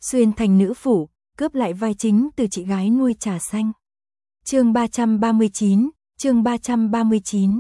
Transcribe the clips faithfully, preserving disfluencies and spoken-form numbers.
xuyên thành nữ phủ, cướp lại vai chính từ chị gái nuôi trà xanh. Chương ba trăm ba mươi chín, chương ba trăm ba mươi chín.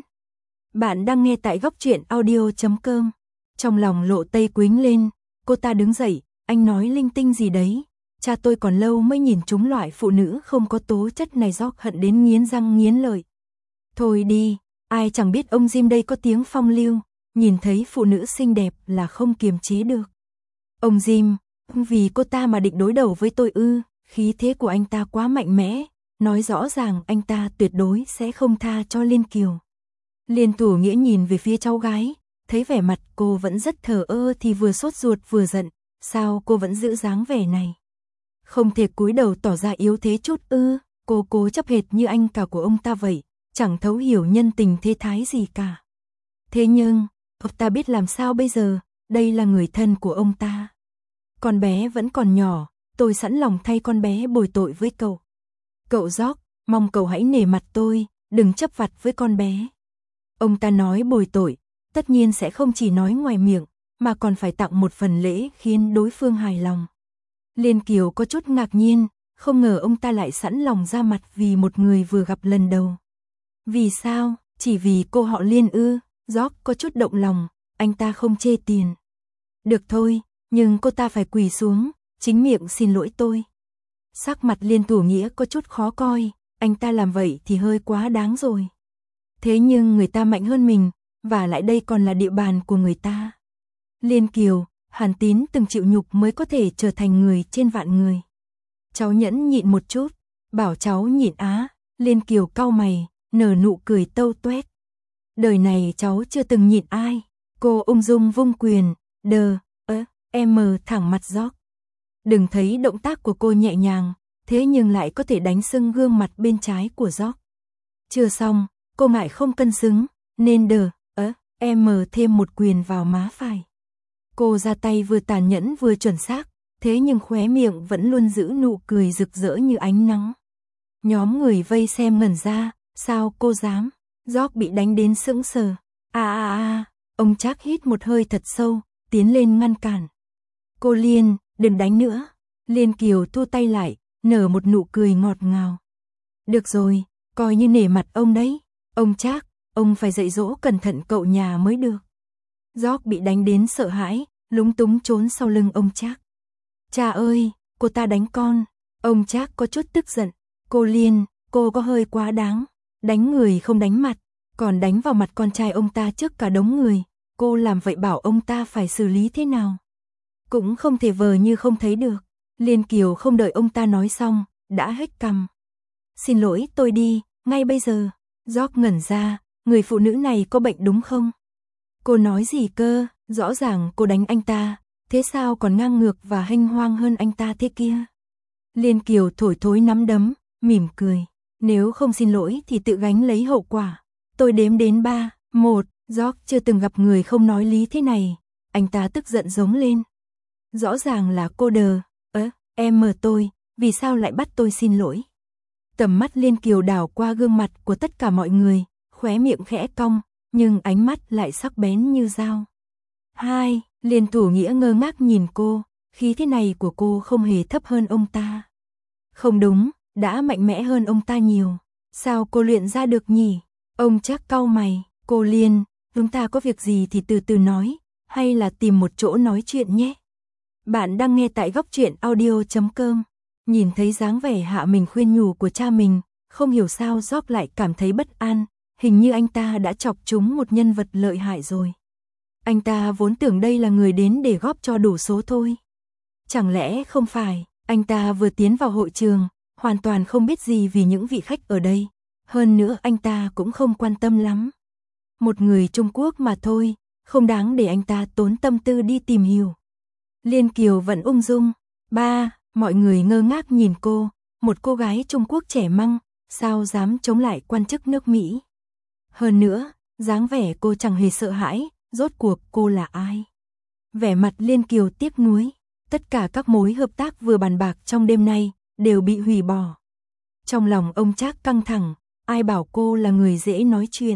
Bạn đang nghe tại góc truyện audio chấm com. Trong lòng Lộ Tây quính lên, cô ta đứng dậy, anh nói linh tinh gì đấy? Cha tôi còn lâu mới nhìn chúng loại phụ nữ không có tố chất này, Gióc hận đến nghiến răng nghiến lợi. Thôi đi, ai chẳng biết ông Jim đây có tiếng phong lưu, nhìn thấy phụ nữ xinh đẹp là không kiềm chế được. Ông Jim, vì cô ta mà định đối đầu với tôi ư? Khí thế của anh ta quá mạnh mẽ, nói rõ ràng anh ta tuyệt đối sẽ không tha cho Liên Kiều. Liên Thủ Nghĩa nhìn về phía cháu gái, thấy vẻ mặt cô vẫn rất thờ ơ thì vừa sốt ruột vừa giận, sao cô vẫn giữ dáng vẻ này? Không thể cúi đầu tỏ ra yếu thế chút ư? Cô cố chấp hệt như anh cả của ông ta vậy, chẳng thấu hiểu nhân tình thế thái gì cả. Thế nhưng, ông ta biết làm sao bây giờ, đây là người thân của ông ta. Con bé vẫn còn nhỏ, tôi sẵn lòng thay con bé bồi tội với cậu. Cậu Gióc, mong cậu hãy nể mặt tôi, đừng chấp vặt với con bé. Ông ta nói bồi tội, tất nhiên sẽ không chỉ nói ngoài miệng, mà còn phải tặng một phần lễ khiến đối phương hài lòng. Liên Kiều có chút ngạc nhiên, không ngờ ông ta lại sẵn lòng ra mặt vì một người vừa gặp lần đầu. Vì sao? Chỉ vì cô họ Liên ư? Gióc có chút động lòng, anh ta không chê tiền. Được thôi, nhưng cô ta phải quỳ xuống, chính miệng xin lỗi tôi. Sắc mặt Liên Thủ Nghĩa có chút khó coi, anh ta làm vậy thì hơi quá đáng rồi. Thế nhưng người ta mạnh hơn mình, và lại đây còn là địa bàn của người ta. Liên Kiều, Hàn Tín từng chịu nhục mới có thể trở thành người trên vạn người. Cháu nhẫn nhịn một chút, bảo cháu nhịn á. Liên Kiều cau mày, nở nụ cười tâu tuét. Đời này cháu chưa từng nhịn ai. Cô ung dung vung quyền, đờ, ơ, em mờ thẳng mặt Gióc. Đừng thấy động tác của cô nhẹ nhàng, thế nhưng lại có thể đánh sưng gương mặt bên trái của Gióc. Chưa xong, cô ngại không cân xứng, nên đờ, ơ, em mờ thêm một quyền vào má phải. Cô ra tay vừa tàn nhẫn vừa chuẩn xác, thế nhưng khóe miệng vẫn luôn giữ nụ cười rực rỡ như ánh nắng. Nhóm người vây xem ngẩn ra, sao cô dám? Gióc bị đánh đến sững sờ. À à à, ông Trác hít một hơi thật sâu, tiến lên ngăn cản. Cô Liên, đừng đánh nữa. Liên Kiều thu tay lại, nở một nụ cười ngọt ngào. Được rồi, coi như nể mặt ông đấy. Ông Trác, ông phải dạy dỗ cẩn thận cậu nhà mới được. Gióc bị đánh đến sợ hãi, lúng túng trốn sau lưng ông Trác. Cha ơi, cô ta đánh con. Ông Trác có chút tức giận. Cô Liên, cô có hơi quá đáng. Đánh người không đánh mặt, còn đánh vào mặt con trai ông ta trước cả đống người. Cô làm vậy bảo ông ta phải xử lý thế nào? Cũng không thể vờ như không thấy được. Liên Kiều không đợi ông ta nói xong, đã hếch cằm. Xin lỗi tôi đi, ngay bây giờ. Gióc ngẩn ra, người phụ nữ này có bệnh đúng không? Cô nói gì cơ? Rõ ràng cô đánh anh ta, thế sao còn ngang ngược và hênh hoang hơn anh ta thế kia? Liên Kiều thổi thối nắm đấm, mỉm cười. Nếu không xin lỗi thì tự gánh lấy hậu quả. Tôi đếm đến ba, một, Gióc chưa từng gặp người không nói lý thế này. Anh ta tức giận giống lên. Rõ ràng là cô đờ, ơ, em mờ tôi, vì sao lại bắt tôi xin lỗi? Tầm mắt Liên Kiều đảo qua gương mặt của tất cả mọi người, khóe miệng khẽ cong, nhưng ánh mắt lại sắc bén như dao. Hai, Liên Thủ Nghĩa ngơ ngác nhìn cô, khí thế này của cô không hề thấp hơn ông ta. Không đúng, đã mạnh mẽ hơn ông ta nhiều. Sao cô luyện ra được nhỉ? Ông Trác cau mày, cô Liên, chúng ta có việc gì thì từ từ nói, hay là tìm một chỗ nói chuyện nhé. Bạn đang nghe tại góc truyện audio chấm com. Nhìn thấy dáng vẻ hạ mình khuyên nhủ của cha mình, không hiểu sao Gióc lại cảm thấy bất an, hình như anh ta đã chọc trúng một nhân vật lợi hại rồi. Anh ta vốn tưởng đây là người đến để góp cho đủ số thôi. Chẳng lẽ không phải, anh ta vừa tiến vào hội trường, hoàn toàn không biết gì vì những vị khách ở đây. Hơn nữa anh ta cũng không quan tâm lắm. Một người Trung Quốc mà thôi, không đáng để anh ta tốn tâm tư đi tìm hiểu. Liên Kiều vẫn ung dung. Ba, mọi người ngơ ngác nhìn cô, một cô gái Trung Quốc trẻ măng, sao dám chống lại quan chức nước Mỹ. Hơn nữa, dáng vẻ cô chẳng hề sợ hãi, rốt cuộc cô là ai? Vẻ mặt Liên Kiều tiếc nuối, tất cả các mối hợp tác vừa bàn bạc trong đêm nay đều bị hủy bỏ. Trong lòng ông Trác căng thẳng, ai bảo cô là người dễ nói chuyện.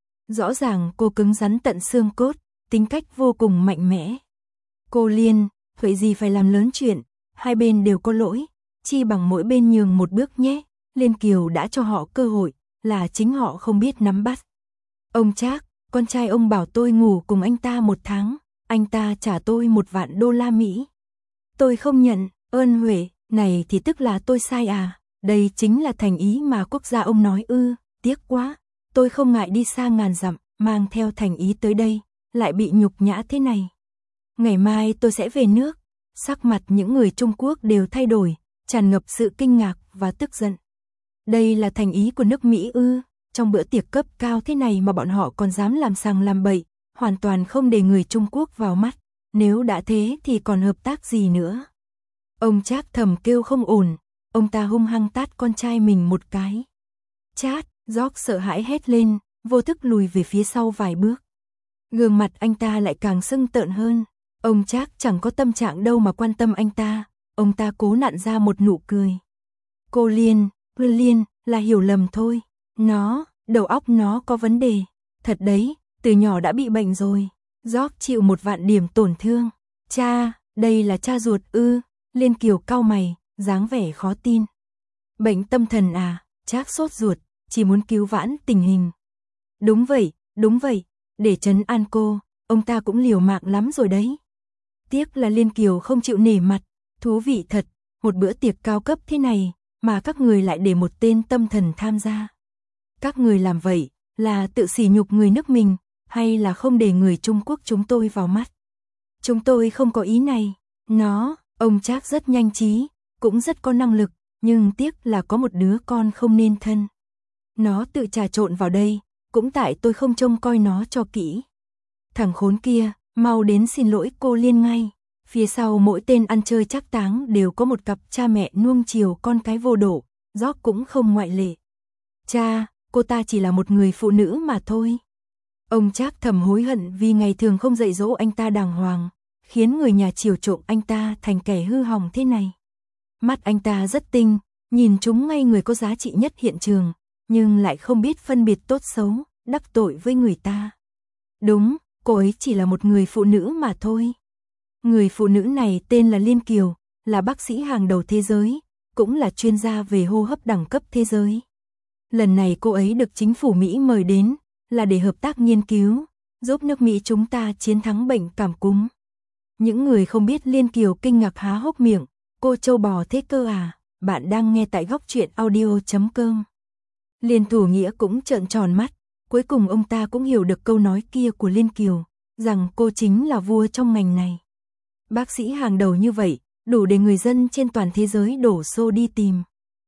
Rõ ràng cô cứng rắn tận xương cốt, tính cách vô cùng mạnh mẽ. Cô Liên, vậy gì phải làm lớn chuyện, hai bên đều có lỗi, chi bằng mỗi bên nhường một bước nhé. Liên Kiều đã cho họ cơ hội, là chính họ không biết nắm bắt. Ông Trác, con trai ông bảo tôi ngủ cùng anh ta một tháng, anh ta trả tôi một vạn đô la Mỹ. Tôi không nhận, ơn huệ, này thì tức là tôi sai à, đây chính là thành ý mà quốc gia ông nói ư, tiếc quá, tôi không ngại đi xa ngàn dặm, mang theo thành ý tới đây, lại bị nhục nhã thế này. Ngày mai tôi sẽ về nước, sắc mặt những người Trung Quốc đều thay đổi, tràn ngập sự kinh ngạc và tức giận. Đây là thành ý của nước Mỹ ư, trong bữa tiệc cấp cao thế này mà bọn họ còn dám làm sằng làm bậy, hoàn toàn không để người Trung Quốc vào mắt, nếu đã thế thì còn hợp tác gì nữa. Ông Trác thầm kêu không ổn, ông ta hung hăng tát con trai mình một cái. Chát, George sợ hãi hét lên, vô thức lùi về phía sau vài bước. Gương mặt anh ta lại càng sưng tợn hơn, ông Trác chẳng có tâm trạng đâu mà quan tâm anh ta, ông ta cố nặn ra một nụ cười. Cô Liên, Hương Liên, là hiểu lầm thôi, nó, đầu óc nó có vấn đề, thật đấy, từ nhỏ đã bị bệnh rồi. George chịu một vạn điểm tổn thương. Cha, đây là cha ruột ư? Liên Kiều cau mày, dáng vẻ khó tin. Bệnh tâm thần à? Trác sốt ruột, chỉ muốn cứu vãn tình hình. Đúng vậy, đúng vậy, để trấn an cô, ông ta cũng liều mạng lắm rồi đấy. Tiếc là Liên Kiều không chịu nể mặt, thú vị thật, một bữa tiệc cao cấp thế này, mà các người lại để một tên tâm thần tham gia. Các người làm vậy, là tự sỉ nhục người nước mình, hay là không để người Trung Quốc chúng tôi vào mắt? Chúng tôi không có ý này, nó, ông Trác rất nhanh trí, cũng rất có năng lực, nhưng tiếc là có một đứa con không nên thân. Nó tự trà trộn vào đây, cũng tại tôi không trông coi nó cho kỹ. Thằng khốn kia, mau đến xin lỗi cô Liên ngay. Phía sau mỗi tên ăn chơi trác táng đều có một cặp cha mẹ nuông chiều con cái vô độ, George cũng không ngoại lệ. Cha, cô ta chỉ là một người phụ nữ mà thôi. Ông Trác thầm hối hận vì ngày thường không dạy dỗ anh ta đàng hoàng, khiến người nhà chiều trộm anh ta thành kẻ hư hỏng thế này. Mắt anh ta rất tinh, nhìn chúng ngay người có giá trị nhất hiện trường, nhưng lại không biết phân biệt tốt xấu, đắc tội với người ta. Đúng, cô ấy chỉ là một người phụ nữ mà thôi. Người phụ nữ này tên là Liên Kiều, là bác sĩ hàng đầu thế giới, cũng là chuyên gia về hô hấp đẳng cấp thế giới. Lần này cô ấy được chính phủ Mỹ mời đến, là để hợp tác nghiên cứu, giúp nước Mỹ chúng ta chiến thắng bệnh cảm cúm. Những người không biết Liên Kiều kinh ngạc há hốc miệng, cô trâu bò thế cơ à, bạn đang nghe tại góc truyện audio chấm com. Liên Thủ Nghĩa cũng trợn tròn mắt, cuối cùng ông ta cũng hiểu được câu nói kia của Liên Kiều, rằng cô chính là vua trong ngành này. Bác sĩ hàng đầu như vậy, đủ để người dân trên toàn thế giới đổ xô đi tìm.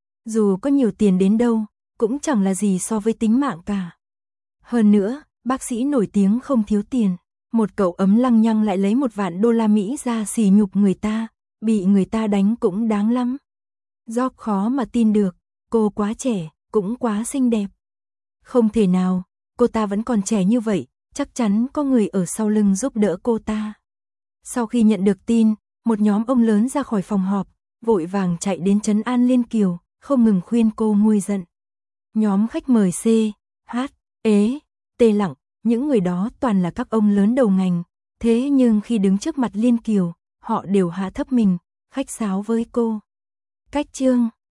Dù có nhiều tiền đến đâu, cũng chẳng là gì so với tính mạng cả. Hơn nữa, bác sĩ nổi tiếng không thiếu tiền, một cậu ấm lăng nhăng lại lấy một vạn đô la Mỹ ra sỉ nhục người ta, bị người ta đánh cũng đáng lắm. George khó mà tin được, cô quá trẻ, cũng quá xinh đẹp. Không thể nào, cô ta vẫn còn trẻ như vậy, chắc chắn có người ở sau lưng giúp đỡ cô ta. Sau khi nhận được tin, một nhóm ông lớn ra khỏi phòng họp, vội vàng chạy đến trấn an Liên Kiều, không ngừng khuyên cô nguôi giận. Nhóm khách mời C, H, E, T lặng, những người đó toàn là các ông lớn đầu ngành, thế nhưng khi đứng trước mặt Liên Kiều, họ đều hạ thấp mình, khách sáo với cô. Cách chương